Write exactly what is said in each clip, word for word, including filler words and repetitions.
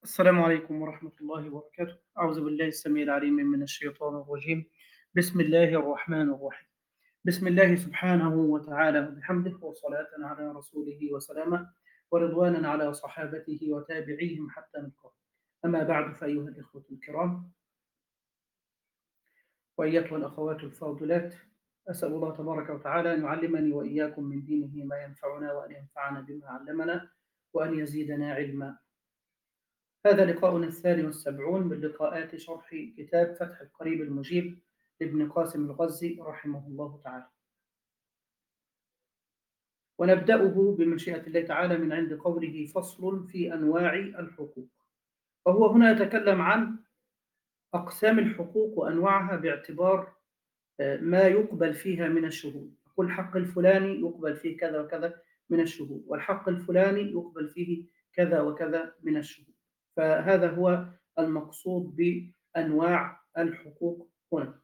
السلام عليكم ورحمة الله وبركاته. أعوذ بالله السميع العليم من الشيطان الرجيم. بسم الله الرحمن الرحيم. بسم الله سبحانه وتعالى وبحمده، وصلاة على رسوله وسلاما ورضوانا على صحابته وتابعيهم حتى نلقاه. أما بعد، فأيها الإخوة الكرام وأيتها الأخوات الفاضلات، أسأل الله تبارك وتعالى أن يعلمني وإياكم من دينه ما ينفعنا، وأن ينفعنا بما علمنا، وأن يزيدنا علما. هذا لقاؤنا الثاني والسبعون من لقاءات شرح كتاب فتح القريب المجيب لابن قاسم الغزي رحمه الله تعالى، ونبدأه بمشيئة الله تعالى من عند قوله: فصل في أنواع الحقوق. وهو هنا يتكلم عن أقسام الحقوق وأنواعها باعتبار ما يقبل فيها من الشهود. يقول الحق الفلاني يقبل فيه كذا وكذا من الشهود، والحق الفلاني يقبل فيه كذا وكذا من الشهود. فهذا هو المقصود بأنواع الحقوق هنا.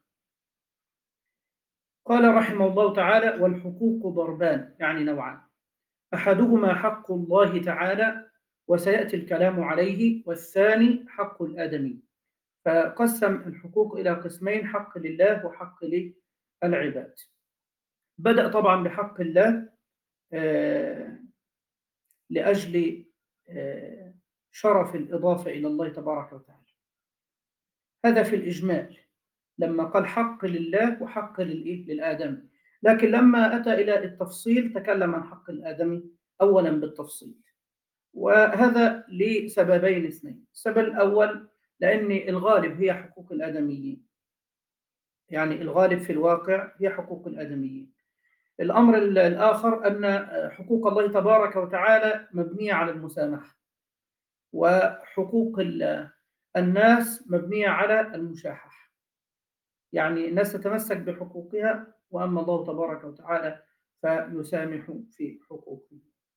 قال رحمه الله تعالى: والحقوق ضربان، يعني نوعان: أحدهما حق الله تعالى وسيأتي الكلام عليه، والثاني حق الآدمي. فقسم الحقوق إلى قسمين: حق لله وحق للعباد. بدأ طبعا بحق الله آه لأجل آه شرف الإضافة إلى الله تبارك وتعالى. هذا في الإجمال لما قال حق لله وحق للآدم، لكن لما أتى إلى التفصيل تكلم عن حق الآدمي أولا بالتفصيل، وهذا لسببين اثنين. السبب الأول لأن الغالب هي حقوق الآدميين، يعني الغالب في الواقع هي حقوق الآدميين. الأمر الآخر أن حقوق الله تبارك وتعالى مبنية على المسامحة، وحقوق الناس مبنية على المشاحة، يعني الناس تتمسك بحقوقها، وأما الله تبارك وتعالى فيسامح في حقوقه.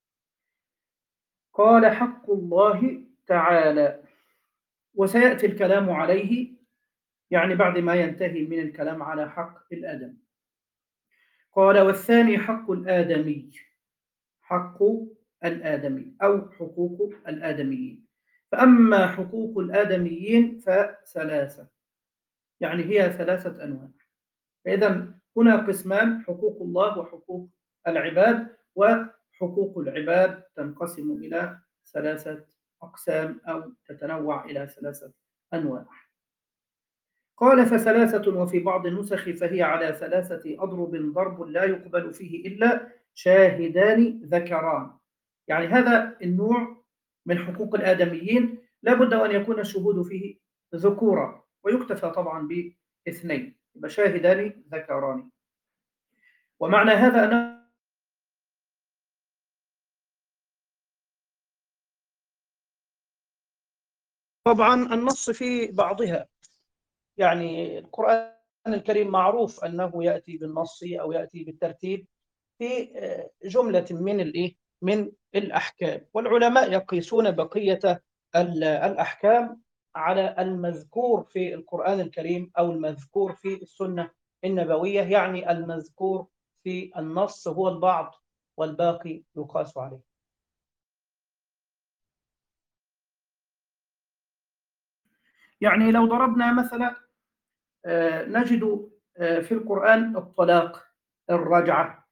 قال: حق الله تعالى وسيأتي الكلام عليه، يعني بعد ما ينتهي من الكلام على حق الآدم. قال: والثاني حق الآدمي، حق الآدمي أو حقوق الآدميين. فأما حقوق الآدميين فثلاثة، يعني هي ثلاثة أنواع. فإذا هنا قسمان: حقوق الله وحقوق العباد، وحقوق العباد تنقسم إلى ثلاثة أقسام أو تتنوع إلى ثلاثة أنواع. قال: فثلاثة، وفي بعض النسخ فهي على ثلاثة أضرب ضرب لا يقبل فيه إلا شاهدان ذكران. يعني هذا النوع من حقوق الآدميين لا بد أن يكون الشهود فيه ذكورا، ويكتفى طبعا باثنين، يبقى شاهدان ذكران. ومعنى هذا أن طبعا النص في بعضها، يعني القرآن الكريم معروف أنه يأتي بالنص أو يأتي بالترتيب في جملة من الإيه؟ من الأحكام، والعلماء يقيسون بقية الأحكام على المذكور في القرآن الكريم أو المذكور في السنة النبوية، يعني المذكور في النص هو البعض والباقي يقاس عليه. يعني لو ضربنا مثلا نجد في القرآن الطلاق، الرجعة،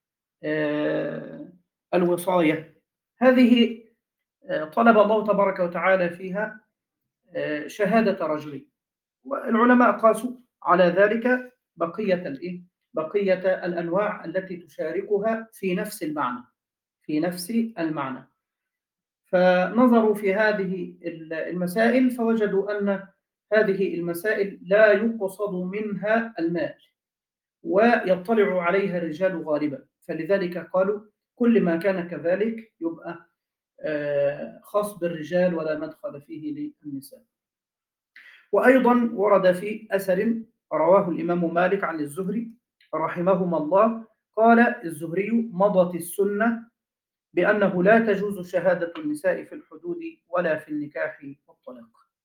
الوصاية، هذه طلب الله تبارك وتعالى فيها شهادة رجلين، والعلماء قاسوا على ذلك بقية الإيه؟ بقية الأنواع التي تشاركها في نفس المعنى، في نفس المعنى. فنظروا في هذه المسائل فوجدوا أن هذه المسائل لا يقصد منها المال، ويطلع عليها الرجال غالبا، فلذلك قالوا كل ما كان كذلك يبقى خاص بالرجال ولا مدخل فيه للنساء. وأيضا ورد في أثر رواه الإمام مالك عن الزهري رحمهما الله، قال الزهري: مضت السنة بأنه لا تجوز شهادة النساء في الحدود ولا في النكاح والطلاق.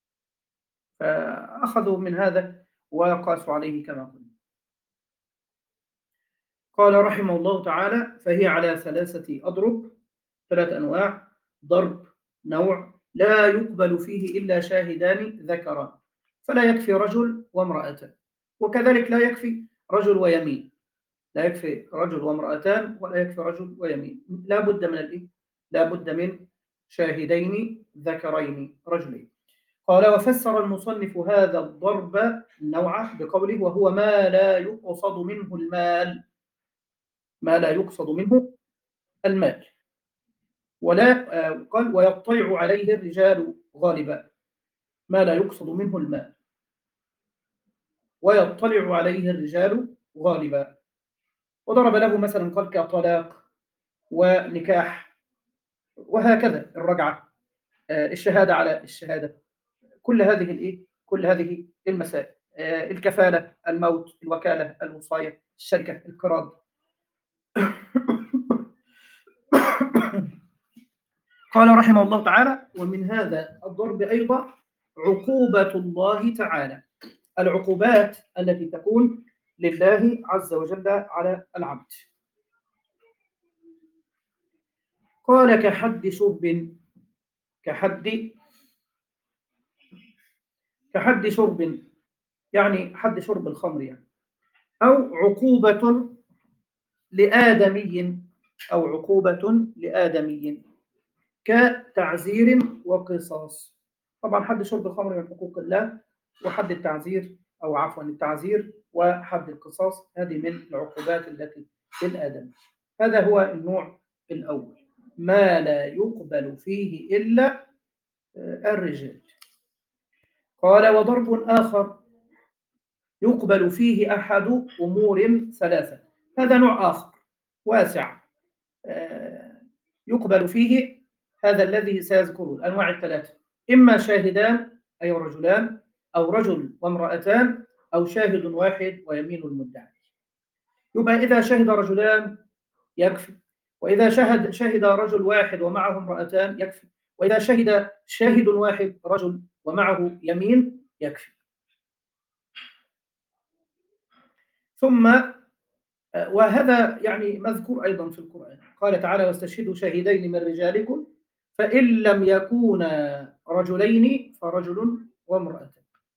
فأخذوا من هذا وقاسوا عليه كما قلنا. قال رحمه الله تعالى: فهي على ثلاثة أضرب، ثلاث أنواع: ضرب نوع، لا يقبل فيه إلا شاهدان ذكران، فلا يكفي رجل وامرأتان، وكذلك لا يكفي رجل ويمين، لا يكفي رجل وامرأتان ولا يكفي رجل ويمين، لا بد من الإيه؟ لا بد من شاهدين ذكرين رجلين. قال وفسر المصنف هذا الضرب نوعه بقوله وهو ما لا يقصد منه المال، ما لا يقصد منه المال، ولا آه، قال ويطلع عليه الرجال غالبا، ما لا يقصد منه المال ويطلع عليه الرجال غالبا. وضرب له مثلا قال كطلاق ونكاح وهكذا الرجعة، آه، الشهادة على الشهادة، كل هذه الإيه؟ كل هذه المسائل، آه، الكفالة، الموت، الوكالة، الوصاية، الشركة، القراض. قال رحمه الله تعالى ومن هذا الضرب أيضا عقوبة الله تعالى، العقوبات التي تكون لله عز وجل على العبد. قال كحد شرب، كحد كحد شرب يعني حد شرب الخمر يعني، أو عقوبة لآدمي، أو عقوبة لآدمي كتعزير وقصاص. طبعا حد شرب الخمر من حقوق الله، وحد التعزير أو عفوا التعزير وحد القصاص هذه من العقوبات التي للآدمي. هذا هو النوع الأول، ما لا يقبل فيه إلا الرجال. قال وضرب آخر يقبل فيه أحد أمور ثلاثة، هذا نوع آخر واسع، يقبل فيه هذا الذي سيذكره الأنواع الثلاثة، إما شاهدان أي رجلان، أو رجل وامرأتان، أو شاهد واحد ويمين المدعي. يبقى إذا شهد رجلان يكفي، وإذا شهد شهد رجل واحد ومعه امرأتان يكفي، وإذا شهد شاهد واحد رجل ومعه يمين يكفي. ثم وهذا يعني مذكور أيضا في القرآن، قال تعالى واستشهدوا شاهدين من رجالكم فإن لم يكونا رجلين فرجل وامرأة.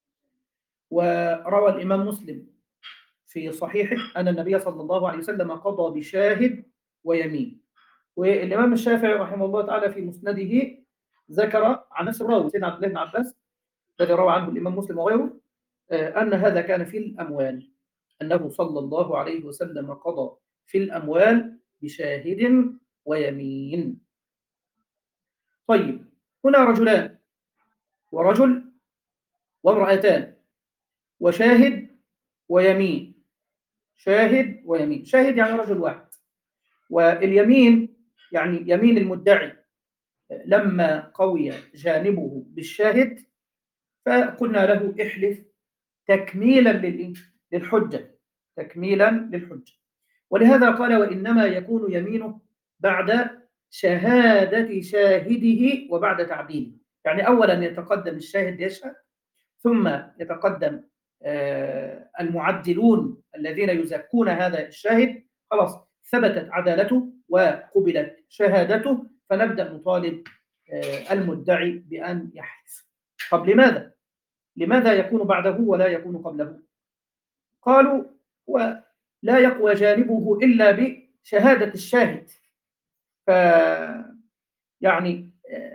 وروى الإمام مسلم في صحيحه أن النبي صلى الله عليه وسلم قضى بشاهد ويمين. والإمام الشافعي رحمه الله تعالى في مسنده ذكر عن نفس الراوي سيدنا عبد الله بن عباس الذي روى عنه الإمام مسلم وغيره أن هذا كان في الأموال، أنه صلى الله عليه وسلم قضى في الأموال بشاهد ويمين. طيب هنا رجلان ورجل وامرأتان وشاهد ويمين، شاهد ويمين، شاهد يعني رجل واحد، واليمين يعني يمين المدعي لما قوي جانبه بالشاهد فقلنا له احلف تكميلا للحجة، تكميلا للحجة. ولهذا قال وإنما يكون يمينه بعد شهادة شاهده وبعد تعديله، يعني أولا يتقدم الشاهد يشهد، ثم يتقدم المعدلون الذين يزكون هذا الشاهد، خلاص ثبتت عدالته وقبلت شهادته، فنبدأ نطالب المدعي بأن يحلف. طب لماذا؟ لماذا يكون بعده ولا يكون قبله؟ قالوا ولا يقوى جانبه إلا بشهادة الشاهد، ف يعني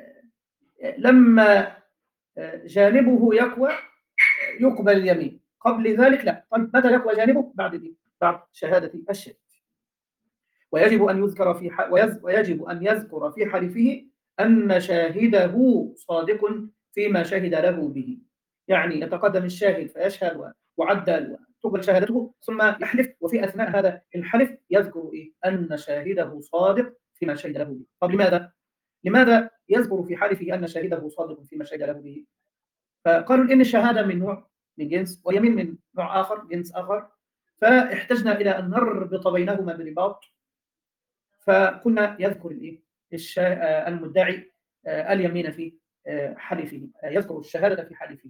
لما جانبه يقوى يقبل اليمين، قبل ذلك لا. طيب متى يقوى جانبه؟ بعد دي، بعد شهادة الشاهد. ويجب أن يذكر في ح... ويجب أن يذكر في حلفه أن شاهده صادق فيما شهد له به، يعني يتقدم الشاهد فيشهد وعدل وتقبل شهادته ثم يحلف، وفي أثناء هذا الحلف يذكر إيه؟ أن شاهده صادق فيما شهد له به. طب لماذا؟ لماذا يذكر في حلفه أن شاهده صادق فيما شهد له به؟ فقالوا إن الشهادة من نوع من جنس واليمين من نوع آخر جنس آخر، فاحتجنا إلى أن نربط بينهما برباط، فكنا يذكر الإيه؟ المدعي اليمين في حلفه، يذكر الشهادة في حلفه،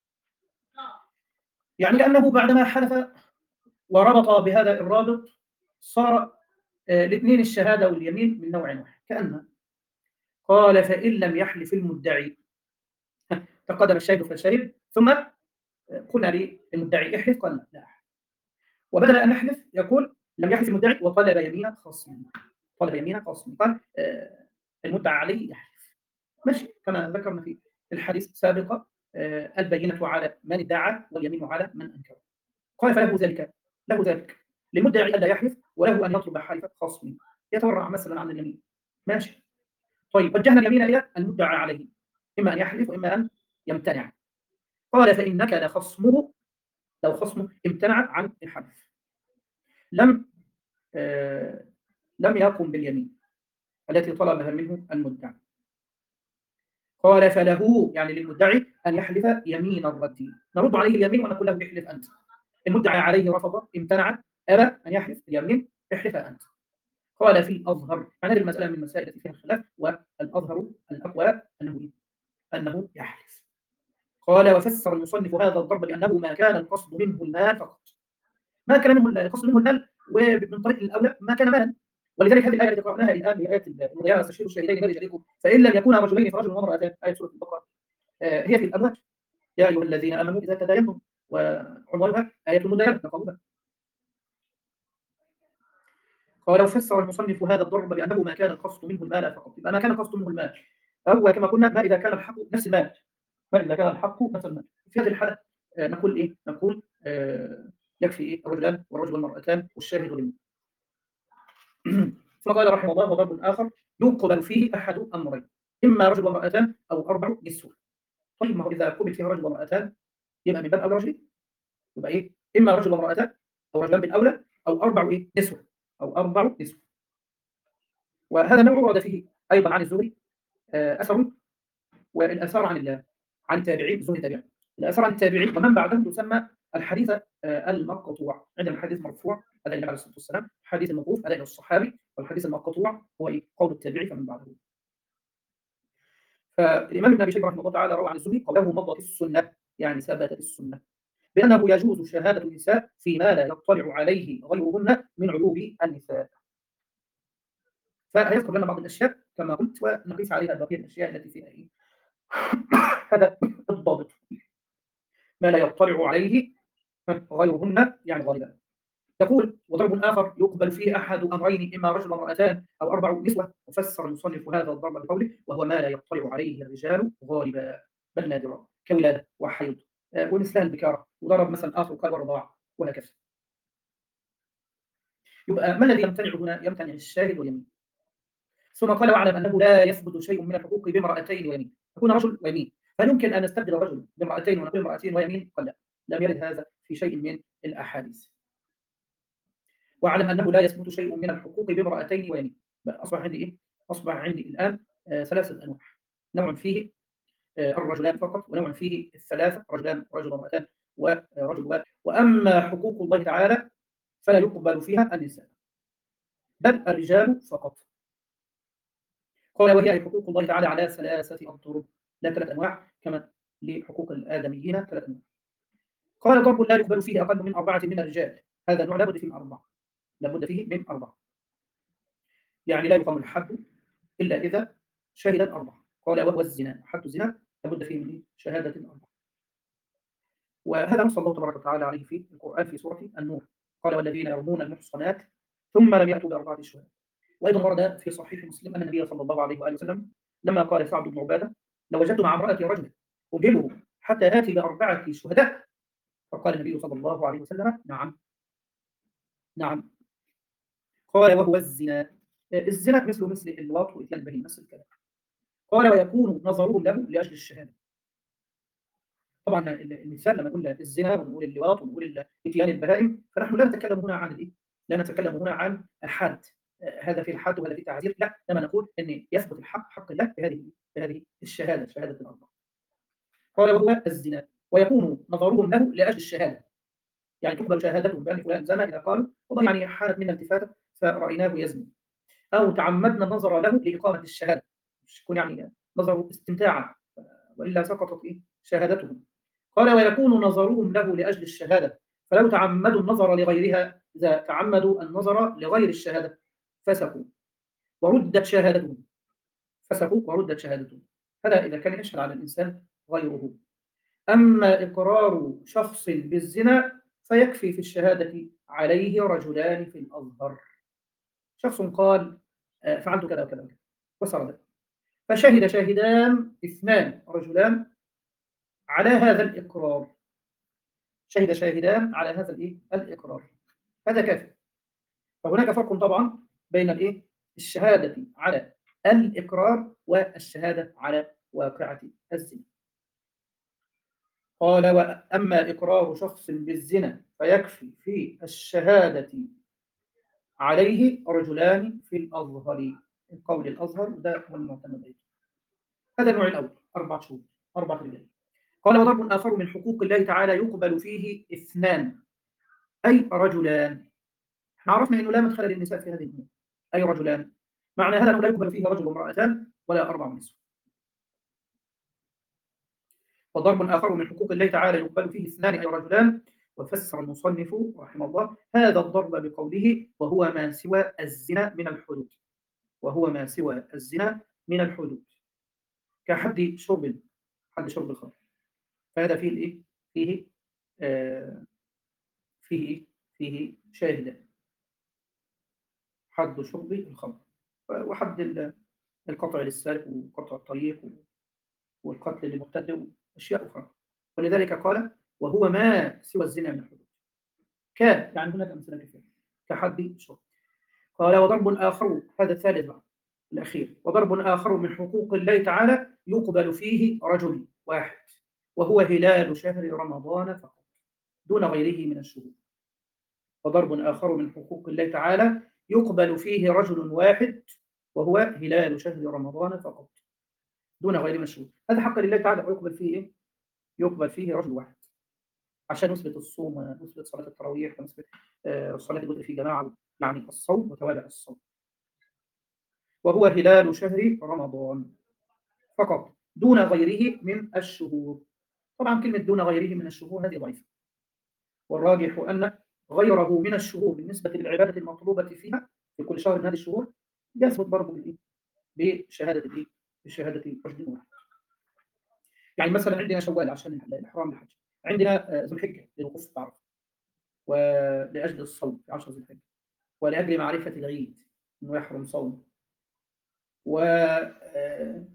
يعني كأنه بعدما حلف وربط بهذا الرابط صار الاثنين الشهادة واليمين من نوع واحد. كأن قال فإن لم يحلف المدعي، تقدم الشاهد فشهد، ثم قلنا للمدعي احلف، قال لا لا. وبدل ان يحلف يقول لم يحلف المدعي وطلب يمين خصم، طلب يمين خصم، قال آه، المدعى عليه يحلف. ماشي، كما ذكرنا في الحديث سابقا، آه، البينة على من ادعى واليمين على من انكر. قال فله ذلك، له ذلك للمدعي الا يحلف، وله ان يطلب حلف خصم يتورع مثلا عن اليمين. ماشي. طيب وجهنا اليمين الى المدعى عليه، اما ان يحلف واما ان يمتنع. قال فانك لخصمه، لو خصمه امتنع عن الحلف لم آه لم يقم باليمين التي طلبها منه المدعي. قال فله يعني للمدعي ان يحلف يمين الرد، نرد عليه اليمين ونقول له احلف انت. المدعي عليه رفض، امتنع، ابى ان يحلف اليمين، احلف انت. قال في الاظهر، هذه المساله من المسائل التي فيها خلاف، والاظهر الاقوى انه انه يحلف. قال وفسر المصنف هذا الضرب بانه ما كان القصد منه المال فقط، ما كان منه القصد منه المال، ومن طريق الاولى ما كان مالا. ولذلك هذه الايه التي قراناها الان هي ايه المضيعه، استشهدوا الشهيدين من رجالكم فان لم يكونا رجلين فرجل وامراتان، ايه سوره البقره. آه، هي في الاموال، يا ايها الذين امنوا اذا تداينتم، وعنوانها ايه المداينه نقولها. قال وفسر المصنف هذا الضرب بانه ما كان القصد منه المال فقط، يبقى ما كان القصد منه المال، او كما قلنا ما اذا كان الحق نفس المال، ما اذا كان الحق نفس المال. في هذه الحاله آه، نقول ايه؟ نقول آه، يكفي ايه؟ الرجلان والرجل والمرأتان والشاهد واليمين. ثم قال رحمه الله وضرب آخر يقبل فيه أحد أمرين، إما رجل وامرأتان أو أربع نسوة. طيب ما هو إذا قبل فيه رجل وامرأتان يبقى من باب أولى رجلين، يبقى إيه؟ إما رجل وامرأتان أو رجلان بالأولى أو أربع إيه؟ نسوة، أو أربع نسوة. وهذا نوع ورد فيه أيضا عن الزهري آه، أثر، والآثار عن ال- عن التابعين، الزهري تابعين. الآثار عن التابعين ومن بعدهم تسمى الحديث آه، المقطوع. عندنا الحديث المرفوع هذا النبي عليه الصلاة والسلام، الحديث الموقوف هذا إلى الصحابي، والحديث المقطوع هو إيه؟ قول التابعي فمن بعده. فالإمام ابن أبي شيبة رحمه الله تعالى روى عن الزهري قوله مضت السنة، يعني ثبتت السنة بأنه يجوز شهادة النساء فيما لا يطلع عليه غيرهن من عيوب النساء. فهيذكر لنا بعض الأشياء كما قلت، ونقيس عليها بقية الأشياء التي فيها إيه؟ هذا الضابط، ما لا يطلع عليه غيرهن يعني غالبا. يقول وضرب آخر يقبل فيه أحد أمرين، إما رجل وامرأتان أو أربع نسوة. وفسر المصنف هذا الضرب بقوله وهو ما لا يطلع عليه الرجال غالبا بل نادرا كولادة وحيض آه، ونسلان البكارة. وضرب مثلا آخر قال والرضاعة وهكذا. يبقى ما الذي يمتنع هنا؟ يمتنع الشاهد واليمين. ثم قال واعلم أنه لا يثبت شيء من الحقوق بامرأتين ويمين، يكون رجل ويمين، هل يمكن أن نستبدل رجل بامرأتين ونقول امرأتين ويمين؟ قال لا، لم يرد هذا في شيء من الأحاديث. واعلم انه لا يثبت شيء من الحقوق بامرأتين ويمين. اصبح عندي ايه؟ اصبح عندي الان آه ثلاثه انواع، نوع فيه آه الرجلان فقط، ونوع فيه الثلاثه، رجلان ورجل وامرأتان ورجل وامرأة. واما حقوق الله تعالى فلا يقبل فيها النساء بل الرجال فقط. قال وهي حقوق الله تعالى على ثلاثه اطرق، لا ثلاث انواع كما لحقوق الادميين ثلاث انواع. قال ضرب لا يقبل فيه اقل من اربعه من الرجال، هذا النوع لابد فيه من اربعه، لابد فيه من اربعه، يعني لا يقام الحد إلا إذا شهد أربعة. قال وهو الزنا، حد الزنا لابد فيه من شهادة أربعة. وهذا نص الله تبارك وتعالى عليه في القرآن في سورة النور، قال والذين يرمون المحصنات ثم لم يأتوا بأربعة شهداء. وأيضا ورد في صحيح مسلم أن النبي صلى الله عليه وآله وسلم لما قال سعد بن عبادة لو وجدت مع امرأة رجلا أجله حتى آتي بأربعة شهداء، فقال النبي صلى الله عليه وسلم نعم نعم. قال وهو الزنا، الزنا مثل مثل اللواط وإتيان البهيمة نفس الكلام. قال ويكون نظرهم له لأجل الشهادة. طبعا المثال لما نقول الزنا ونقول اللواط ونقول اتيان البهائم، فنحن لا نتكلم هنا عن الايه؟ لا نتكلم هنا عن الحد، هذا في الحد وهذا في تعزير، لا، لما نقول ان يثبت الحق حق الله بهذه بهذه الشهاده، شهاده الاربعه. قال وهو الزنا ويكون نظرهم له لاجل الشهاده، يعني تقبل شهادتهم بان فلان زنا اذا قالوا والله يعني حالت منا التفاته فرايناه يزني، او تعمدنا النظر له لاقامه الشهاده، مش يكون يعني نظر استمتاعا والا سقطت ايه؟ شهادتهم. قال ويكون نظرهم له لأجل الشهادة، فلو تعمدوا النظر لغيرها، إذا تعمدوا النظر لغير الشهادة فسقوا وردت شهادتهم، فسقوا وردت شهادتهم. هذا إذا كان يشهد على الإنسان غيره. أما إقرار شخص بالزنا فيكفي في الشهادة عليه رجلان في الأظهر. شخص قال آه، فعلت كذا وكذا وكذا وسرد، فشهد شاهدان اثنان رجلان على هذا الإقرار، شهد شاهدان على هذا الإيه؟ الإقرار، هذا كافي. فهناك فرق طبعا بين الإيه؟ الشهادة على الإقرار والشهادة على واقعة الزنا. قال وأما إقرار شخص بالزنا فيكفي في الشهادة عليه رجلان في الأظهر. القول الأظهر ده هو المعتمد أيضا. هذا النوع الأول، أربع شهور، أربع رجال. قال وضرب آخر من حقوق الله تعالى يقبل فيه اثنان أي رجلان. احنا عرفنا أنه لا مدخل للنساء في هذه الأمور، أي رجلان، معنى هذا أنه لا يقبل فيه رجل وامرأتان ولا أربع نسوة. وضرب آخر من حقوق الله تعالى يقبل فيه اثنان أي رجلان. وفسر المصنف رحمه الله هذا الضرب بقوله وهو ما سوى الزنا من الحدود، وهو ما سوى الزنا من الحدود كحد شرب، حد شرب الخمر. فهذا فيه الايه؟ فيه آه فيه إيه؟ فيه شاهدان، حد شرب الخمر وحد القطع للسارق وقطع الطريق والقتل للمبتدئ واشياء اخرى. ولذلك قال وهو ما سوى الزنا من الحدود، كان يعني هناك امثله كثيره كحد شرب. قال وضرب آخر، هذا الثالث بقى الأخير، وضرب آخر من حقوق الله تعالى يقبل فيه رجل واحد وهو هلال شهر رمضان فقط دون غيره من الشهور. وضرب آخر من حقوق الله تعالى يقبل فيه رجل واحد وهو هلال شهر رمضان فقط دون غيره من الشهور. هذا حق لله تعالى ويقبل فيه إيه؟ يقبل فيه رجل واحد عشان نثبت الصوم ونثبت صلاة التراويح ونثبت آه، صلاة البدء في جماعة، يعني الصوم وتوابع الصوم. وهو هلال شهر رمضان فقط دون غيره من الشهور. طبعا كلمة دون غيره من الشهور هذه ضعيفة، والراجح أن غيره من الشهور بالنسبة للعبادة المطلوبة فيها في كل شهر من هذه الشهور يثبت برضه بشهادة الإيه؟ بشهادة رجل واحد. يعني مثلا عندنا شوال عشان الإحرام بالحج، عندنا ذو الحجة للوقوف في عرفة، ولأجل الصوم في عشر ذي الحجة، ولأجل معرفة العيد إنه يحرم صوم، ورجب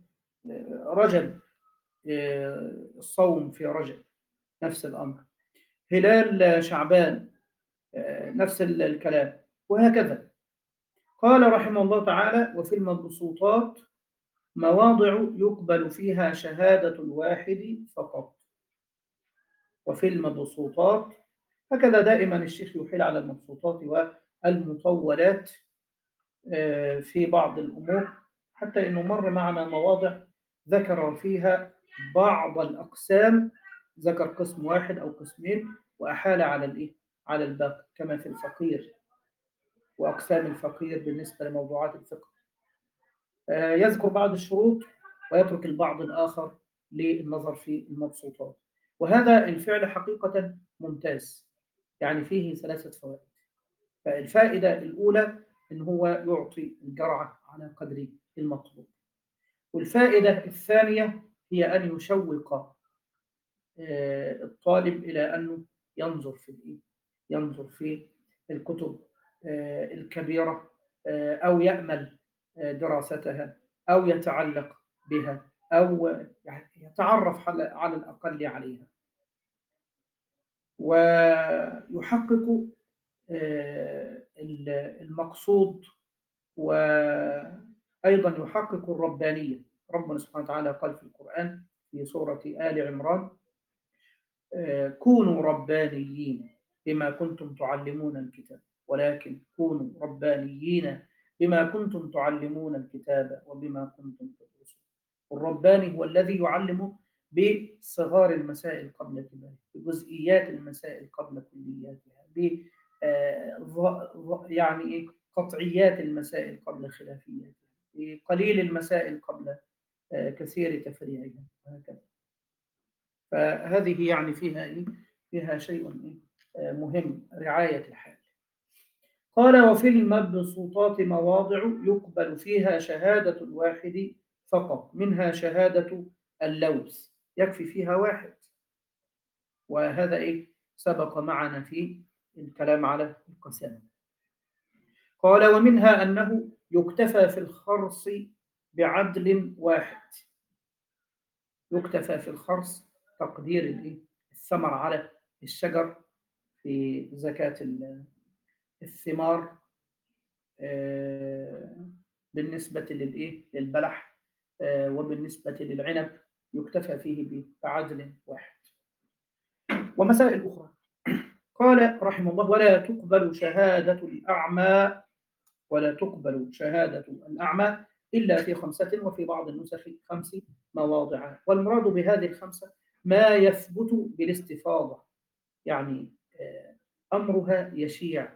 الصوم في رجب نفس الأمر، هلال شعبان نفس الكلام، وهكذا. قال رحمه الله تعالى وفي المبسوطات مواضع يقبل فيها شهادة الواحد فقط. وفي المبسوطات، هكذا دائما الشيخ يحيل على المبسوطات والمطولات في بعض الأمور، حتى أنه مر معنا مواضع ذكر فيها بعض الأقسام، ذكر قسم واحد أو قسمين وأحال على الإيه؟ على الباقي، كما في الفقير وأقسام الفقير بالنسبة لموضوعات الفقه. يذكر بعض الشروط ويترك البعض الآخر للنظر في المبسوطات. وهذا الفعل حقيقة ممتاز، يعني فيه ثلاثة فوائد. فالفائدة الأولى إن هو يعطي الجرعة على قدر المطلوب. والفائدة الثانية هي أن يشوق الطالب إلى أنه ينظر في الإيه؟ ينظر في الكتب الكبيرة أو يأمل دراستها أو يتعلق بها أو يتعرف على الأقل عليها، ويحقق المقصود، وأيضا يحقق الربانية. ربنا سبحانه وتعالى قال في القرآن في سورة آل عمران كونوا ربانيين بما كنتم تعلمون الكتاب، ولكن كونوا ربانيين بما كنتم تعلمون الكتاب وبما كنتم تدرسون. الرباني هو الذي يعلم بصغار المسائل قبل كبارها، بجزئيات المسائل قبل كلياتها، ب يعني ايه قطعيات المسائل قبل خلافياتها، بقليل المسائل قبل كثير تفريعها، وهكذا. فهذه يعني فيها إيه؟ فيها شيء إيه؟ مهم، رعاية الحال. قال وفي المبسوطات مواضع يقبل فيها شهادة الواحد فقط، منها شهادة اللوث، يكفي فيها واحد، وهذا إيه سبق معنا في الكلام على القسامة. قال ومنها أنه يكتفى في الخرص بعدل واحد. يكتفى في الخرص تقدير الإيه؟ الثمر على الشجر في زكاة الثمار، آه، بالنسبة للإيه؟ للبلح، آه، وبالنسبة للعنب يكتفى فيه بعدل واحد. ومسائل أخرى قال رحمه الله ولا تقبل شهادة الأعمى ولا تقبل شهادة الأعمى إلا في خمسة، وفي بعض النسخ خمس مواضع. والمراد بهذه الخمسة ما يثبت بالاستفاضة، يعني آه، أمرها يشيع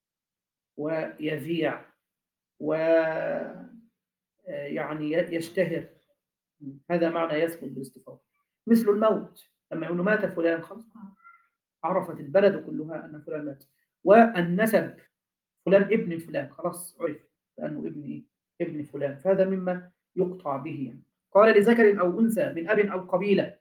ويذيع ويعني يشتهر، هذا معنى يثبت بالاستفاضة. مثل الموت، لما يقول مات فلان خلاص عرفت البلد كلها أن فلان مات. والنسب، فلان ابن فلان، خلاص عرف لأنه ابن إيه؟ ابن فلان، فهذا مما يقطع به يعني. قال لذكر أو أنثى من أب أو قبيلة.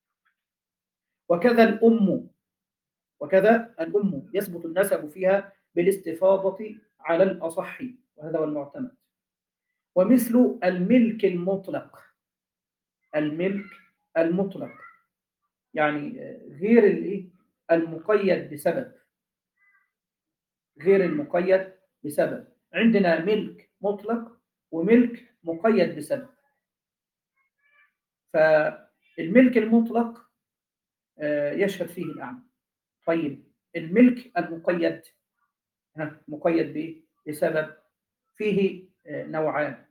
وكذا الأم، وكذا الأم يثبت النسب فيها بالاستفاضة على الأصح، وهذا هو المعتمد. ومثل الملك المطلق، الملك المطلق يعني غير الإيه؟ المقيد بسبب، غير المقيد بسبب. عندنا ملك مطلق وملك مقيد بسبب. فالملك المطلق يشهد فيه الأعمى. طيب الملك المقيد، ها مقيد بإيه؟ بسبب، فيه نوعان.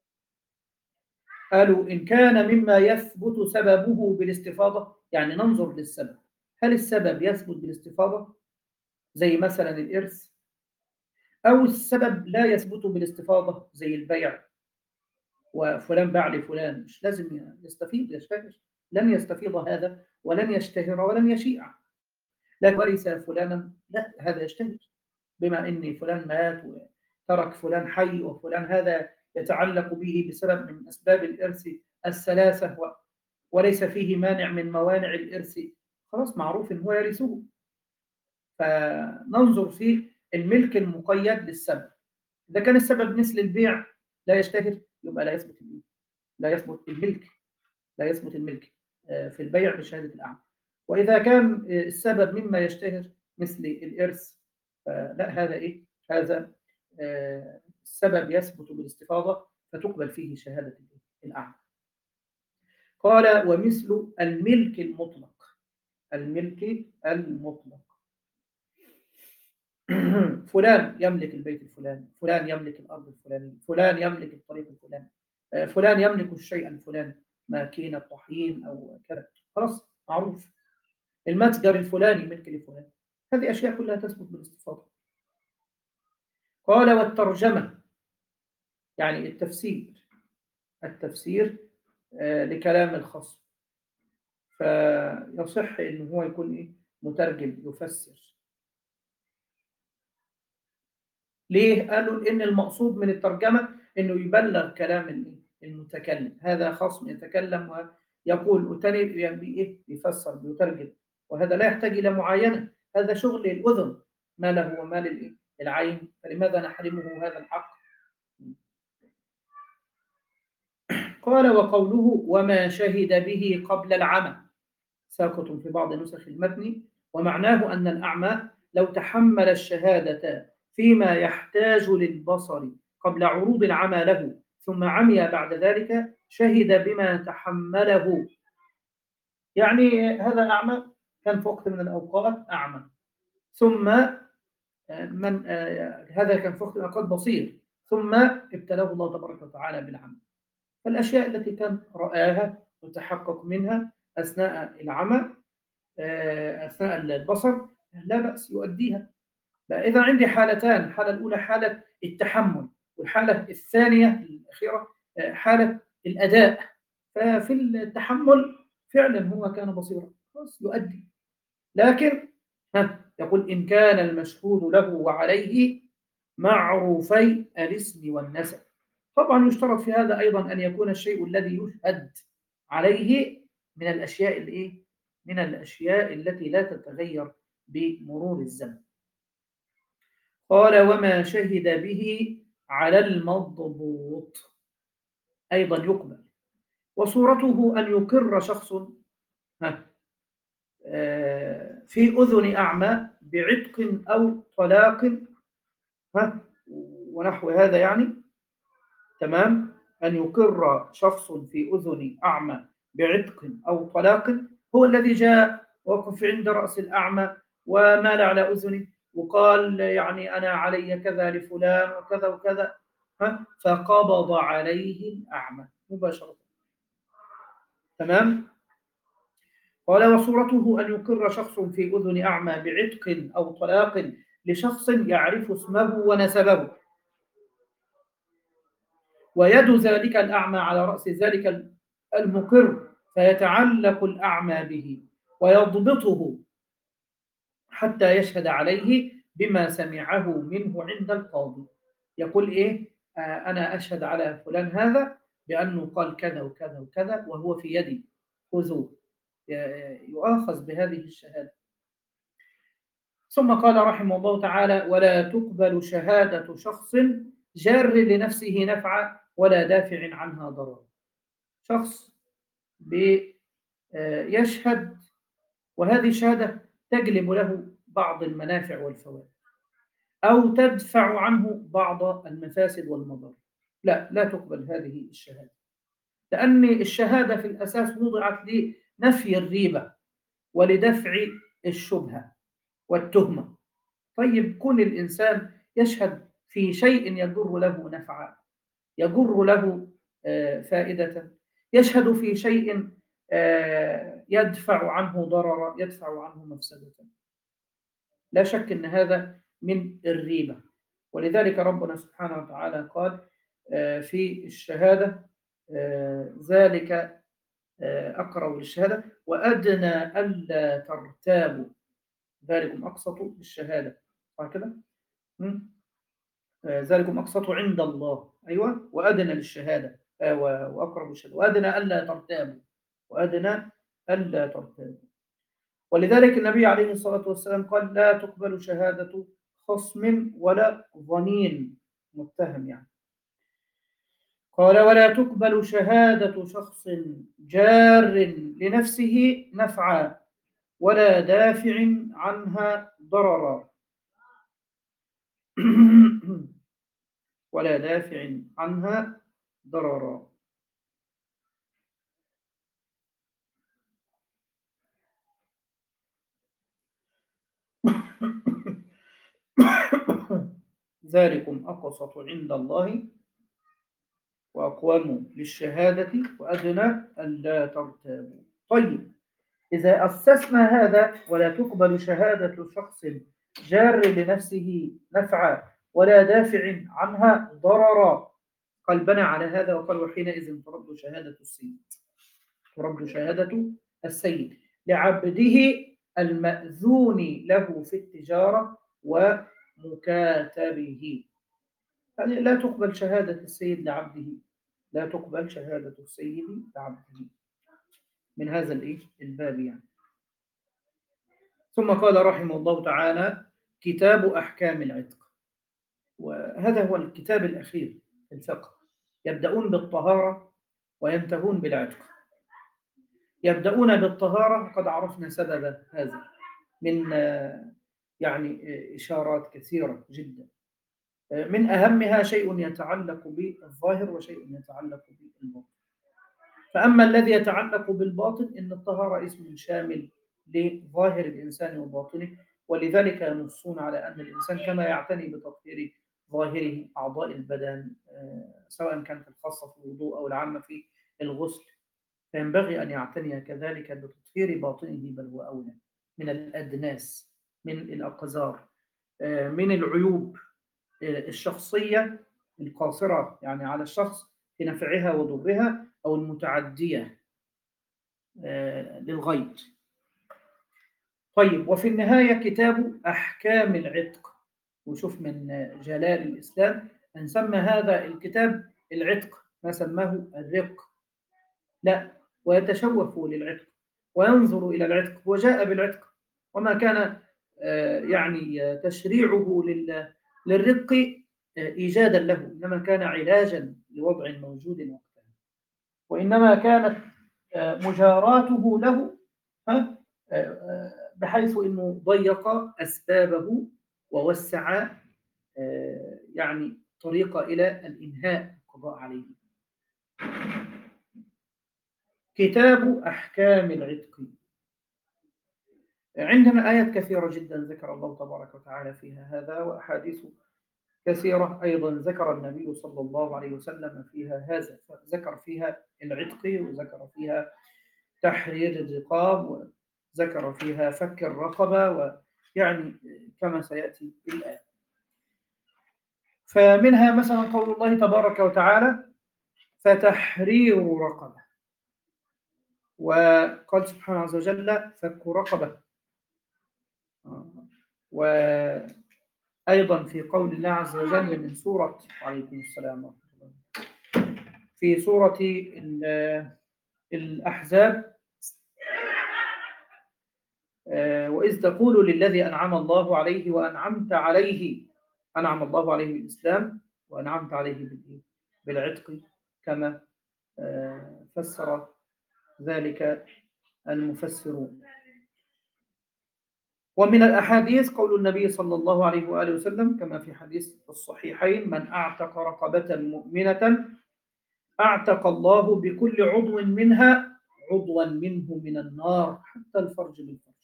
قالوا إن كان مما يثبت سببه بالاستفاضة، يعني ننظر للسبب، هل السبب يثبت بالاستفاضة زي مثلا الإرث، أو السبب لا يثبت بالاستفاضة زي البيع، وفلان باع لفلان، مش لازم يستفيض يشتهر، لن يستفيض هذا ولن يشتهر ولن يشيع. لكن ورث فلانا، لا هذا يشتهر، بما ان فلان مات وترك فلان حي، وفلان هذا يتعلق به بسبب من اسباب الارث الثلاثه، وليس فيه مانع من موانع الارث، خلاص معروف ان هو يرثه. فننظر في الملك المقيد للسبب. اذا كان السبب مثل البيع لا يشتهر، يبقى لا يثبت الملك، لا يثبت الملك لا يثبت الملك في البيع بشهاده الاعمى. واذا كان السبب مما يشتهر مثل الارث، لا هذا ايه هذا السبب يثبت بالاستفاضه، فتقبل فيه شهاده الاعمى. قال ومثل الملك المطلق، الملك المطلق فلان يملك البيت الفلاني، فلان يملك الارض الفلانيه، فلان يملك الطريق الفلاني، فلان يملك الشيء الفلاني، ماكينه طحين او كذا، خلاص معروف. المتجر الفلاني ملك لفلان. هذه اشياء كلها تثبت بالاستفاضه. قال والترجمه يعني التفسير، التفسير آه لكلام الخصم، فيصح انه هو يكون ايه مترجم يفسر. ليه؟ قالوا ان المقصود من الترجمه انه يبلغ كلام المتكلم، هذا خصم يتكلم ويقول والثاني ايه يفسر بيترجم، وهذا لا يحتاج الى معاينه، هذا شغل الاذن، ما له وما للعين، فلماذا نحرمه هذا الحق؟ قال وقوله وما شهد به قبل العمى ساقط في بعض نسخ المتن، ومعناه أن الأعمى لو تحمل الشهادة فيما يحتاج للبصر قبل عروض العمى له، ثم عمي بعد ذلك شهد بما تحمله. يعني هذا أعمى كان في وقت من الأوقات أعمى، ثم من هذا كان في وقت من الأوقات بصير، ثم ابتلاه الله تبارك وتعالى بالعمى. فالأشياء التي كان رآها وتحقق منها أثناء العمى أثناء البصر لا بأس يؤديها. إذا عندي حالتان، الحالة الأولى حالة التحمل، والحالة الثانية الأخيرة حالة الأداء. ففي التحمل فعلا هو كان بصيرا خلاص يؤدي، لكن يقول إن كان المشهود له وعليه معروفي الاسم والنسب. طبعا يشترط في هذا أيضا أن يكون الشيء الذي يشهد عليه من الأشياء الإيه؟ من الأشياء التي لا تتغير بمرور الزمن. قال وما شهد به على المضبوط أيضا يقبل، وصورته أن يقر شخص في أذن أعمى بعتق أو طلاق ونحو هذا، يعني تمام، أن يقر شخص في أذن أعمى بعتق أو طلاق، هو الذي جاء وقف عند رأس الأعمى ومال على أذنه وقال يعني أنا علي كذا لفلان وكذا وكذا، فقبض عليه الأعمى مباشرة. تمام. قال وصورته أن يقر شخص في أذن أعمى بعتق أو طلاق لشخص يعرف اسمه ونسبه، ويد ذلك الأعمى على رأس ذلك المقر، فيتعلق الأعمى به ويضبطه حتى يشهد عليه بما سمعه منه عند القاضي. يقول إيه؟ آه أنا أشهد على فلان هذا بأنه قال كذا وكذا وكذا وهو في يدي، خذوه، يؤاخذ بهذه الشهادة. ثم قال رحمه الله تعالى ولا تقبل شهادة شخص جار لنفسه نفعا ولا دافع عنها ضررا. شخص يشهد وهذه الشهادة تجلب له بعض المنافع والفوائد أو تدفع عنه بعض المفاسد والمضار، لا لا تقبل هذه الشهادة، لأن الشهادة في الأساس وضعت لنفي الريبة ولدفع الشبهة والتهمة. طيب كون الإنسان يشهد في شيء يجر له نفعا، يجر له فائدة، يشهد في شيء يدفع عنه ضررا، يدفع عنه مفسدة، لا شك أن هذا من الريبة. ولذلك ربنا سبحانه وتعالى قال في الشهادة ذلك أقرب للشهادة وأدنى ألا ترتابوا ذلكم أقسط للشهادة، هكذا ذلكم أقسط عند الله، أيوة، وأدنى للشهادة وأقرب للشهادة وأدنى ألا ترتابوا، وأدنى ألا ترتابوا. ولذلك النبي عليه الصلاة والسلام قال لا تقبل شهادة خصم ولا ظنين متهم، يعني قال ولا تقبل شهادة شخص جار لنفسه نفعا ولا دافع عنها ضررا ولا دافع عنها ضررا. ذلكم أقسط عند الله وأقوم للشهادة وأدنى ألا ترتابوا. طيب إذا أسسنا هذا ولا تقبل شهادة شخص جار لنفسه نفعا ولا دافع عنها ضررا، قلبنا على هذا وقال وحينئذ ترد شهادة السيد، ترد شهادة السيد لعبده المأذون له في التجارة ومكاتبه. يعني لا تقبل شهادة السيد لعبده، لا تقبل شهادة السيد لعبده من هذا الباب يعني. ثم قال رحمه الله تعالى كتاب أحكام العتق، وهذا هو الكتاب الأخير في الفقه، يبدأون بالطهارة وينتهون بالعتق. يبدأون بالطهارة، قد عرفنا سبب هذا من يعني إشارات كثيرة جدا، من أهمها شيء يتعلق بالظاهر وشيء يتعلق بالباطن. فأما الذي يتعلق بالباطن إن الطهارة اسم شامل لظاهر الإنسان وباطنه، ولذلك ينصون على أن الإنسان كما يعتني بتطهير ظاهره أعضاء البدن سواء كانت الخاصة في الوضوء أو العامة في الغسل، فينبغي أن يعتني كذلك بتطهير باطنه، بل هو أولى من الأدناس، من الأقذار، من العيوب الشخصية القاصرة يعني على الشخص في نفعها وضرها أو المتعدية للغير. طيب وفي النهاية كتاب أحكام العتق، وشوف من جلال الإسلام أن سمى هذا الكتاب العتق، ما سماه الرق، لا ويتشوف للعتق وينظر إلى العتق، وجاء بالعتق، وما كان يعني تشريعه للرق إيجادا له، إنما كان علاجا لوضع موجود وقتها، وإنما كانت مجاراته له بحيث أنه ضيق أسبابه ووسع يعني طريقة إلى الإنهاء القضاء عليه. كتاب أحكام العتق. عندنا آيات كثيرة جدا ذكر الله تبارك وتعالى فيها هذا، وأحاديث كثيرة أيضا ذكر النبي صلى الله عليه وسلم فيها هذا، ذكر فيها العتق، وذكر فيها تحرير الرقاب، وذكر فيها فك الرقبة، ويعني كما سيأتي الآن. فمنها مثلا قول الله تبارك وتعالى فتحرير رقبة، وقال سبحانه عز وجل فك رقبة، وأيضا في قول الله عز وجل من سورة عليكم السلام ورحمة الله في سورة الأحزاب وإذ تقول للذي أنعم الله عليه وأنعمت عليه، أنعم الله عليه بالإسلام وأنعمت عليه بالعتق، كما فسر ذلك المفسرون. ومن الأحاديث قول النبي صلى الله عليه وآله وسلم كما في حديث الصحيحين من أعتق رقبة مؤمنة أعتق الله بكل عضو منها عضوا منه من النار حتى الفرج بالفرج.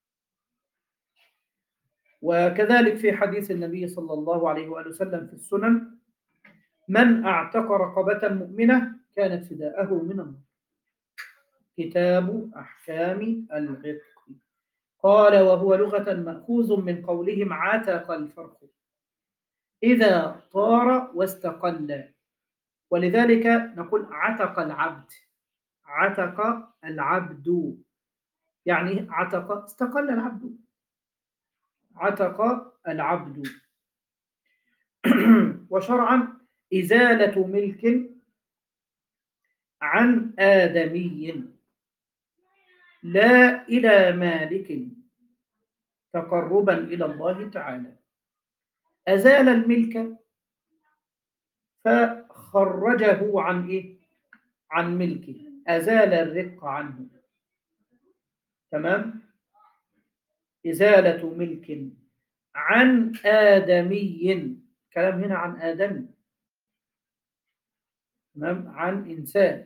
وكذلك في حديث النبي صلى الله عليه وآله وسلم في السنن من أعتق رقبة مؤمنة كانت فداءه من النار. كتاب أحكام العتق. قال وهو لغة مأخوذ من قولهم عتق الفرخ إذا طار واستقل، ولذلك نقول عتق العبد، عتق العبد يعني عتق استقل العبد، عتق العبد. وشرعا إزالة ملك عن آدمي لا إلى مالك تقربا إلى الله تعالى. أزال الملك فخرجه عن إيه؟ عن ملكه، أزال الرق عنه. تمام؟ إزالة ملك عن آدمي، كلام هنا عن آدمي، تمام، عن إنسان،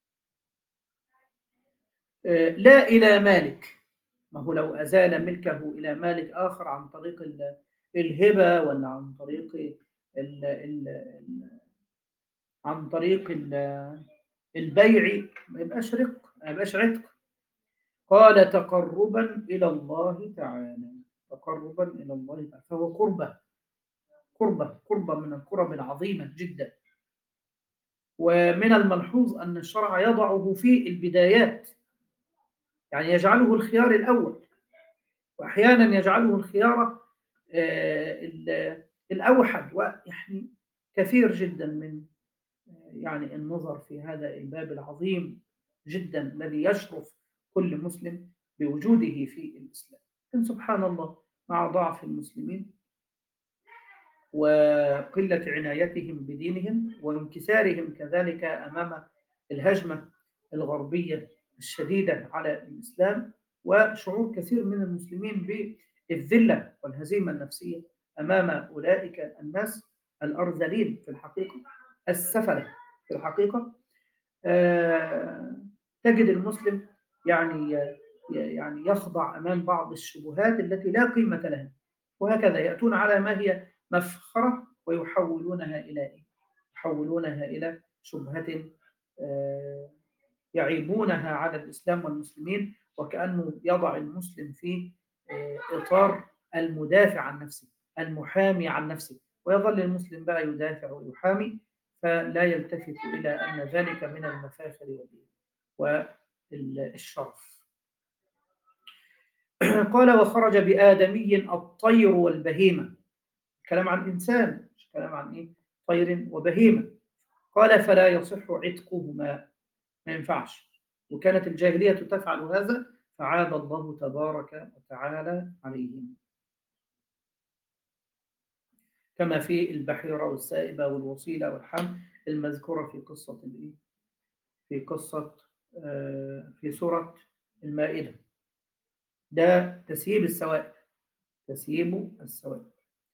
لا إلى مالك. ما هو لو أزال ملكه إلى مالك آخر عن طريق الهبة ولا عن طريق ال ال ال عن طريق ال البيع ما يبقاش رق، ما يبقاش عتق. قال تقربا إلى الله تعالى، تقربا إلى الله تعالى، فهو قربة قربة قربة من القرب العظيمة جدا. ومن الملحوظ أن الشرع يضعه في البدايات، يعني يجعله الخيار الأول، وأحيانا يجعله الخيار الأوحد، ويعني كثير جدا من يعني النظر في هذا الباب العظيم جدا الذي يشرف كل مسلم بوجوده في الإسلام. لكن سبحان الله مع ضعف المسلمين وقلة عنايتهم بدينهم وانكسارهم كذلك أمام الهجمة الغربية الشديدة على الإسلام، وشعور كثير من المسلمين بالذلة والهزيمة النفسية أمام أولئك الناس الأرذلين في الحقيقة، السفلة في الحقيقة، آه تجد المسلم يعني يعني يخضع أمام بعض الشبهات التي لا قيمة لها، وهكذا يأتون على ما هي مفخرة ويحولونها إلى إيه؟ يحولونها إلى شبهة آه يعيبونها على الإسلام والمسلمين، وكأنه يضع المسلم في آه إطار المدافع عن نفسه، المحامي عن نفسه، ويظل المسلم بقى يدافع ويحامي، فلا يلتفت إلى أن ذلك من المفاخر والشرف. قال وخرج بآدمي الطير والبهيمة، كلام عن إنسان، مش كلام عن إيه؟ طير وبهيمة. قال فلا يصح عتقهما، ما ينفعش وكانت الجاهلية تفعل هذا، فعاب الله تبارك وتعالى عليهم، كما في البحيرة والسائبة والوصيلة والحم المذكورة في قصة الإيه؟ في قصة آه، في سورة المائدة. ده تسييب السوائب، تسييب السوائب.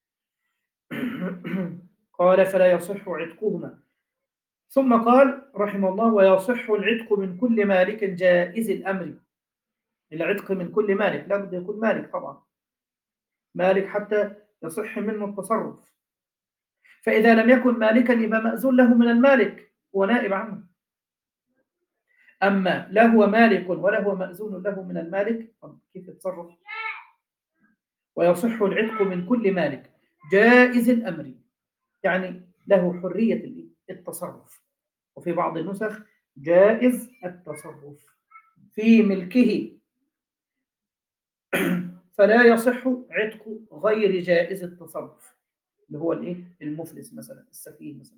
قال فلا يصح عتقهما. ثم قال رحمه الله ويصح العتق من كل مالك جائز الأمر. العتق من كل مالك، لا بد يكون مالك طبعا، مالك حتى يصح منه التصرف. فإذا لم يكن مالكا يبقى مأذون له من المالك، هو نائب عنه. أما لا هو مالك ولا هو مأذون له من المالك، طب كيف يتصرف؟ ويصح العتق من كل مالك جائز الأمر، يعني له حرية التصرف. وفي بعض النسخ جائز التصرف في ملكه، فلا يصح عتق غير جائز التصرف، اللي هو الايه المفلس مثلا، السفيه مثلا.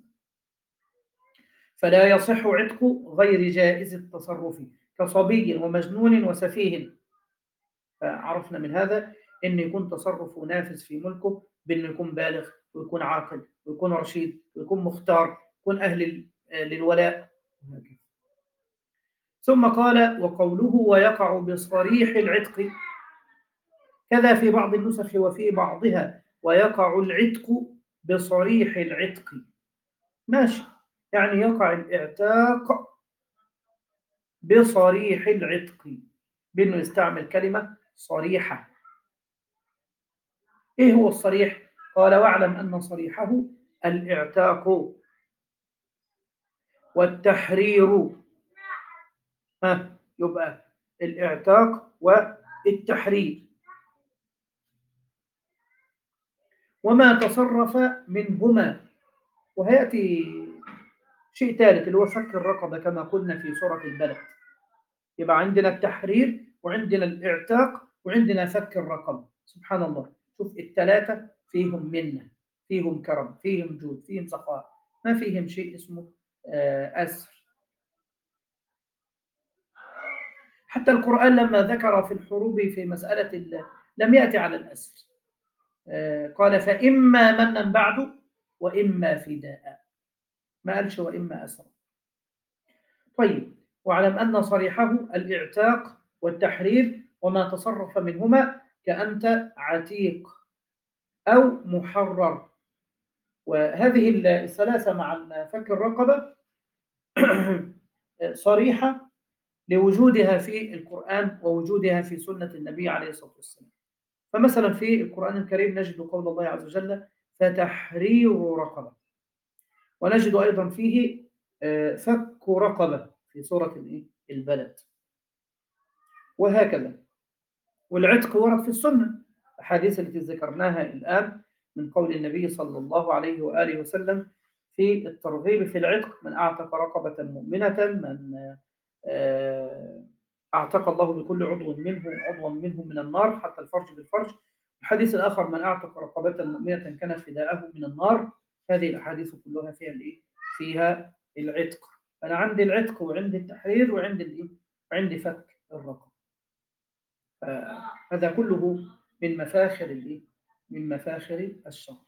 فلا يصح عتق غير جائز التصرف كصبي ومجنون وسفيه. فعرفنا من هذا ان يكون تصرفه نافذ في ملكه بانه يكون بالغ ويكون عاقل ويكون رشيد ويكون مختار، يكون اهل للولاء. ثم قال وقوله ويقع بصريح العتق، كذا في بعض النسخ وفي بعضها ويقع العتق بصريح العتق. ماشي، يعني يقع الاعتاق بصريح العتق، بأنه يستعمل كلمة صريحة. إيه هو الصريح؟ قال واعلم أن صريحه الاعتاق والتحرير. ها يبقى الاعتاق والتحرير، وما تصرف منهما. وهيأتي شيء ثالث اللي هو فك الرقبة كما قلنا في سورة البلد. يبقى عندنا التحرير وعندنا الاعتاق وعندنا فك الرقبة. سبحان الله، شوف الثلاثة فيهم منة، فيهم كرم، فيهم جود، فيهم سخاء، ما فيهم شيء اسمه أسر. حتى القرآن لما ذكر في الحروب في مسألة لم يأتي على الأسر، قال فإما منا بعد وإما فداء، ما قالش وإما أسر. طيب، واعلم أن صريحه الاعتاق والتحرير وما تصرف منهما، كأنت عتيق أو محرر. وهذه الثلاثة مع فك الرقبة صريحة لوجودها في القرآن ووجودها في سنة النبي عليه الصلاة والسلام. فمثلا في القرآن الكريم نجد قول الله عز وجل فتحرير رقبة، ونجد أيضا فيه فك رقبة في سورة البلد، وهكذا. والعتق ورد في السنة، الأحاديث التي ذكرناها الآن من قول النبي صلى الله عليه وآله وسلم في الترغيب في العتق: من أعتق رقبة مؤمنة، من أعتق الله بكل عضو منه عضوا منه من النار حتى الفرج بالفرج. الحديث الآخر: من أعتق رقبة مؤمنة كان فداءه من النار. هذه الأحاديث كلها فيها الإيه؟ فيها العتق. أنا عندي العتق وعندي التحرير وعندي الإيه؟ وعندي فك الرقبة. هذا كله من مفاخر الإيه؟ من مفاخر الشرع.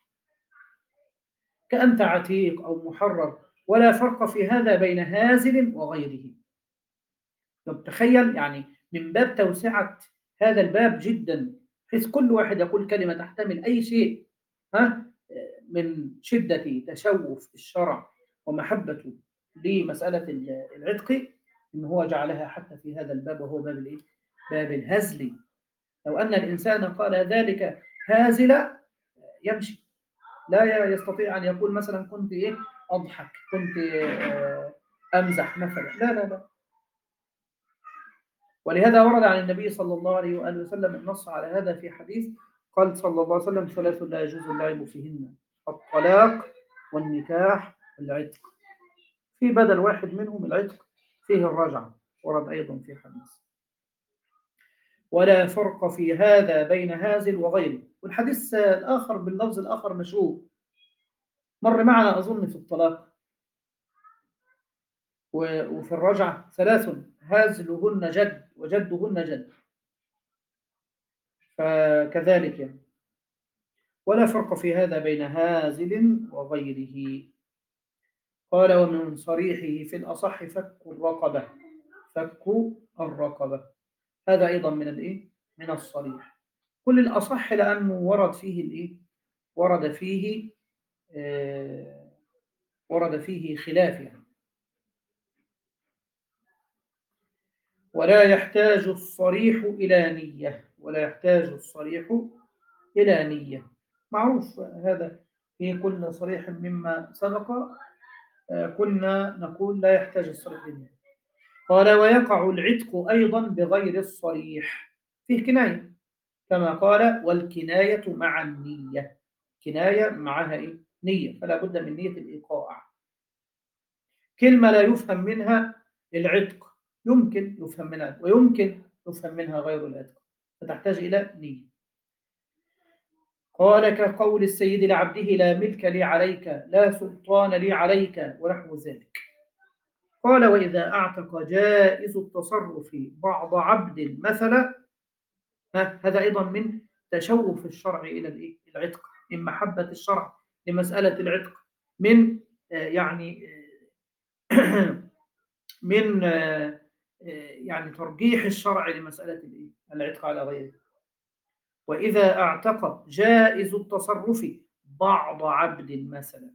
كأنت عتيق أو محرر، ولا فرق في هذا بين هازل وغيره. طب تخيل، يعني من باب توسعة هذا الباب جدا، حيث كل واحد يقول كلمة تحتمل أي شيء، ها من شدة تشوف الشرع ومحبته لمسألة العتق، إن هو جعلها حتى في هذا الباب، وهو باب الإيه؟ باب الهزل. لو أن الإنسان قال ذلك هازلا يمشي، لا يستطيع أن يقول مثلا كنت إيه أضحك، كنت أمزح مثلا، لا لا لا. ولهذا ورد عن النبي صلى الله عليه وآله وسلم النص على هذا في حديث، قال صلى الله عليه وسلم: ثلاث لا يجوز اللعب فيهن: الطلاق والنكاح والعتق. في بدل واحد منهم العتق فيه الرجعة، ورد أيضا في حديث. ولا فرق في هذا بين هازل وغيره. والحديث الآخر باللفظ الآخر مشهور، مر معنا أظن في الطلاق وفي الرجعة: ثلاث هزلهن جد وجدهن جد، فكذلك يعني. ولا فرق في هذا بين هازل وغيره. قال ومن صريحه في الأصح فك الرقبة، فك الرقبة، هذا أيضا من الإيه؟ من الصريح. كل الأصح لأنه ورد فيه الإيه؟ ورد فيه آه ورد فيه خلاف يعني. ولا يحتاج الصريح إلى نية، ولا يحتاج الصريح إلى نية، معروف هذا في كل صريح مما سبق. آه كنا نقول لا يحتاج الصريح إلى نية. قال ويقع العتق أيضا بغير الصريح، فيه كناية كما قال والكناية مع النية، كناية معها إيه؟ نية، فلا بد من نية الإيقاع. كلمة لا يفهم منها العتق يمكن يفهم منها ويمكن يفهم منها غير العتق، فتحتاج إلى نية. قال كقول السيد لعبده لا ملك لي عليك، لا سلطان لي عليك، ونحو ذلك. قال وإذا أعتق جائز التصرف بعض عبد مثلا، هذا أيضا من تشوف الشرع إلى العتق، من محبة الشرع لمسألة العتق، من يعني من يعني ترجيح الشرع لمسألة العتق على غيره. وإذا اعتق جائز التصرف بعض عبد مثلا،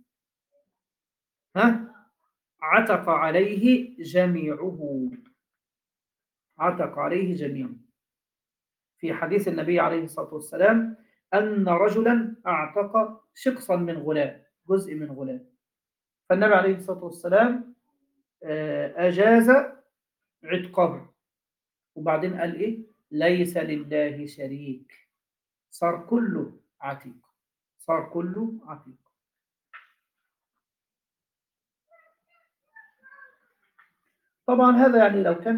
ها عتق عليه جميعه، عتق عليه جميعه. في حديث النبي عليه الصلاة والسلام أن رجلا اعتق شقصا من غلام، جزء من غلام، فالنبي عليه الصلاة والسلام أجاز عتقه، وبعدين قال إيه؟ ليس لله شريك، صار كله عتيق، صار كله عتيق. طبعا هذا يعني لو كان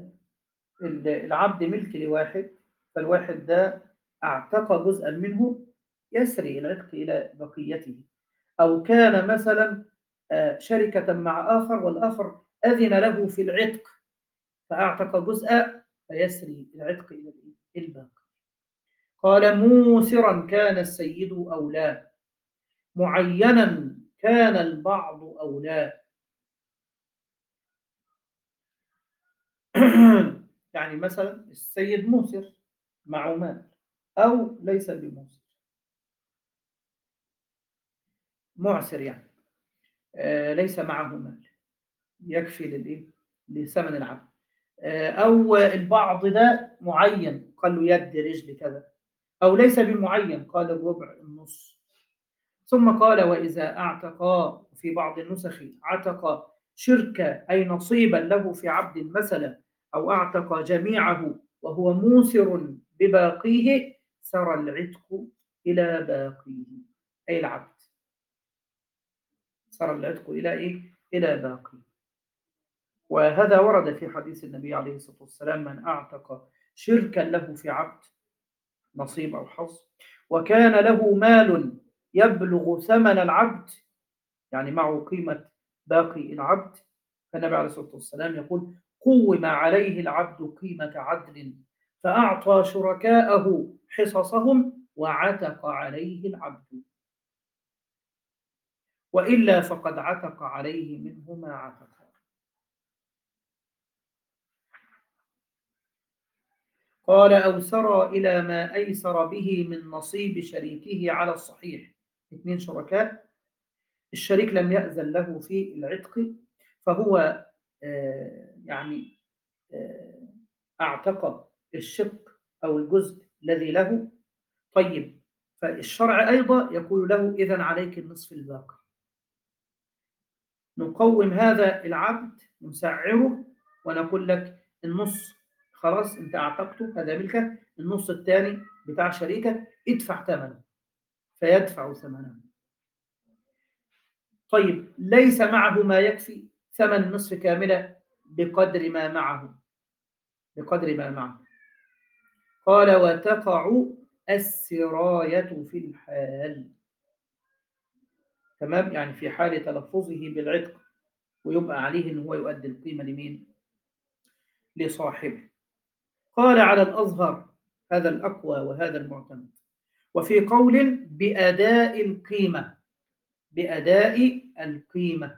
العبد ملك لواحد، فالواحد ده اعتق جزءا منه يسري العتق إلى بقيته، أو كان مثلا شركة مع آخر والآخر أذن له في العتق فأعتق جزءا فيسري العتق إلى الباقي. قال موسرا كان السيد أو لا، معينا كان البعض أو لا. يعني مثلا السيد موسر معه مال أو ليس بموسر، معسر يعني آه ليس معه مال يكفي للإيه؟ لثمن العبد، آه أو البعض ده معين قال له يد رجل كذا، أو ليس بمعين قال الربع النص. ثم قال وإذا اعتقا في بعض النسخ عتق شركة أي نصيبا له في عبد مثلا، أو اعتق جميعه وهو موسر بباقيه، سرى العتق إلى باقيه، أي العبد سرى العتق إلى إيه؟ إلى باقيه. وهذا ورد في حديث النبي عليه الصلاة والسلام من اعتق شركا له في عبد نصيب أو حظ وكان له مال يبلغ ثمن العبد، يعني معه قيمة باقي العبد، فالنبي عليه الصلاة والسلام يقول قوم عليه العبد قيمة عدل، فأعطى شركاءه حصصهم وعتق عليه العبد، وإلا فقد عتق عليه منه ما عتق. قال أو سرى إلى ما أيسر به من نصيب شريكه على الصحيح، اثنين شركاء، الشريك لم يأذن له في العتق، فهو آه يعني آه اعتق الشق أو الجزء الذي له. طيب فالشرع أيضا يقول له إذن عليك النصف الباقي، نقوم هذا العبد نسعره ونقول لك النص خلاص انت اعتقته هذا ملكك، النص الثاني بتاع شريكك ادفع ثمنه، فيدفع ثمنه. طيب ليس معه ما يكفي ثمن النصف كاملة بقدر ما معه، بقدر ما معه. قال وتقع السراية في الحال، تمام، يعني في حال تلفظه بالعتق ويبقى عليه ان هو يؤدي القيمة لمين؟ لصاحبه. قال على الأظهر، هذا الأقوى وهذا المعتمد. وفي قول بأداء القيمة، بأداء القيمة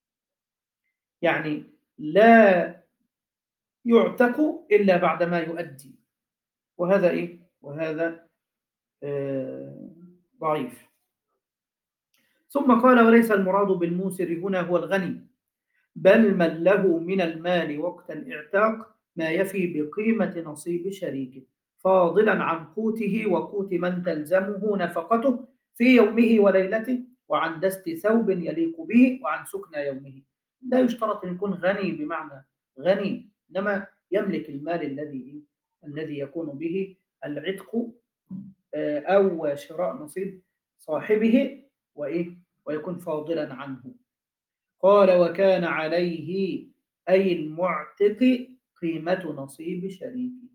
يعني لا يعتق إلا بعدما يؤدي، وهذا إيه؟ وهذا آه ضعيف. ثم قال وليس المراد بالموسر هنا هو الغني، بل من له من المال وقت الاعتاق ما يفي بقيمة نصيب شريكه، فاضلا عن قوته وقوت من تلزمه نفقته في يومه وليلته، وعن دست ثوب يليق به، وعن سكن يومه. لا يشترط أن يكون غني بمعنى غني، إنما يملك المال الذي الذي يكون به العتق أو شراء نصيب صاحبه، وإيه ويكون فاضلا عنه. قال وكان عليه أي المعتق قيمة نصيب شريكه،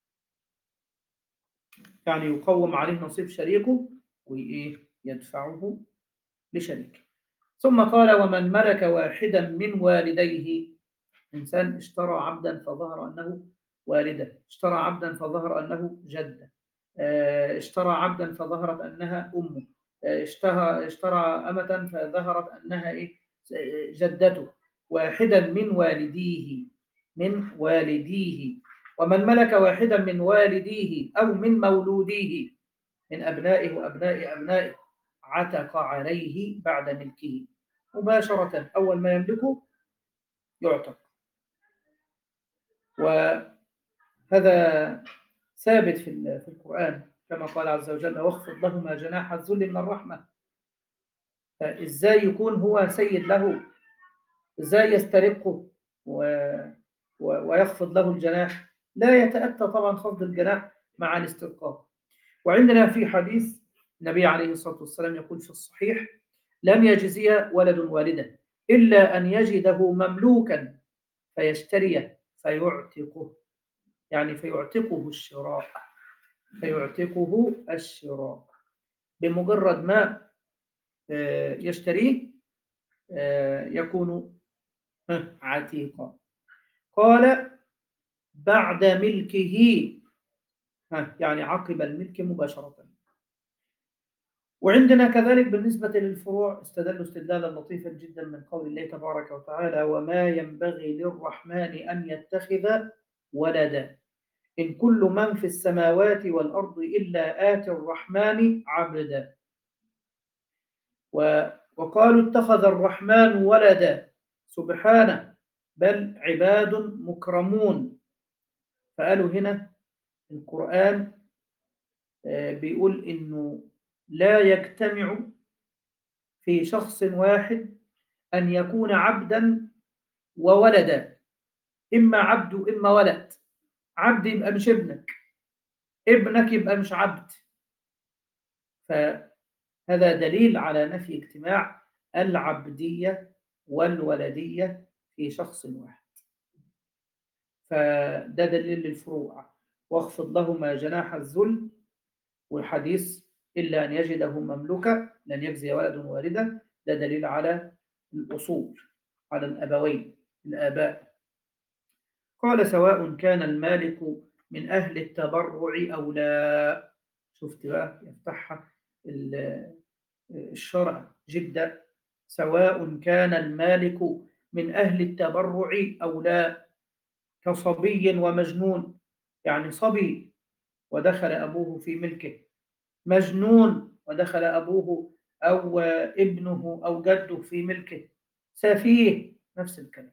يعني يقوم عليه نصيب شريكه وإيه يدفعه لشريكه. ثم قال ومن ملك واحدا من والديه، إنسان اشترى عبدا فظهر أنه والده، اشترى عبدا فظهر أنه جده، اشترى عبدا فظهرت أنها أمه، اشترى اشترى أمة فظهرت أنها إيه جدته، واحدا من والديه من والديه. ومن ملك واحدا من والديه أو من مولوديه من أبنائه وأبناء أبنائه عتق عليه بعد ملكه مباشرة، أول ما يملكه يعتق. وهذا ثابت في في القرآن كما قال عز وجل واخفض لهما جناح الذل من الرحمة. فإزاي يكون هو سيد له؟ إزاي يسترقه و... و... ويخفض له الجناح؟ لا يتأتى طبعا خفض الجناح مع الاسترقاق. وعندنا في حديث النبي عليه الصلاة والسلام يقول في الصحيح لن يجزي ولد والده إلا أن يجده مملوكا فيشتريه فيعتقه، يعني فيعتقه الشراء، فيعتقه الشراء بمجرد ما يشتريه يكون عتيقا. قال بعد ملكه، يعني عقب الملك مباشرة. وعندنا كذلك بالنسبة للفروع استدلوا استدلالا لطيفا جدا من قول الله تبارك وتعالى وما ينبغي للرحمن أن يتخذ ولدا إن كل من في السماوات والأرض إلا آتي الرحمن عبدا. وقالوا اتخذ الرحمن ولدا سبحانه بل عباد مكرمون. فقالوا هنا القرآن بيقول إنه لا يجتمع في شخص واحد أن يكون عبدا وولدا، إما عبد وإما ولد. عبد يبقى مش ابنك، ابنك يبقى مش عبد. فهذا دليل على نفي اجتماع العبدية والولدية في شخص واحد. فده دليل للفروع واخفض لهما جناح الذل، والحديث إلا أن يجده مملوكا لن يجزي ولد والدا، ده دليل على الأصول على الأبوين الآباء. قال سواء كان المالك من أهل التبرع أو لا. شفت بقى يفتحها الشرع جدا. سواء كان المالك من أهل التبرع أو لا، كصبي ومجنون، يعني صبي ودخل أبوه في ملكه، مجنون ودخل أبوه أو ابنه أو جده في ملكه، سفيه نفس الكلام.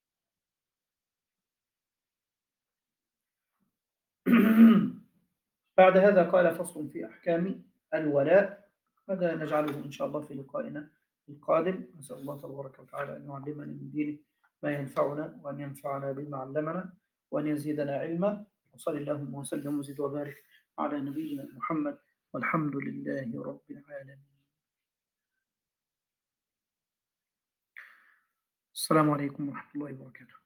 بعد هذا قال فصل في أحكام الولاء، هذا نجعله إن شاء الله في لقائنا القادم. نسأل الله تبارك وتعالى أن يعلمنا من دينه ما ينفعنا، وأن ينفعنا بما علمنا، وأن يزيدنا علما. وصلى اللهم وسلم وزد وبارك على نبينا محمد، والحمد لله رب العالمين. السلام عليكم ورحمة الله وبركاته.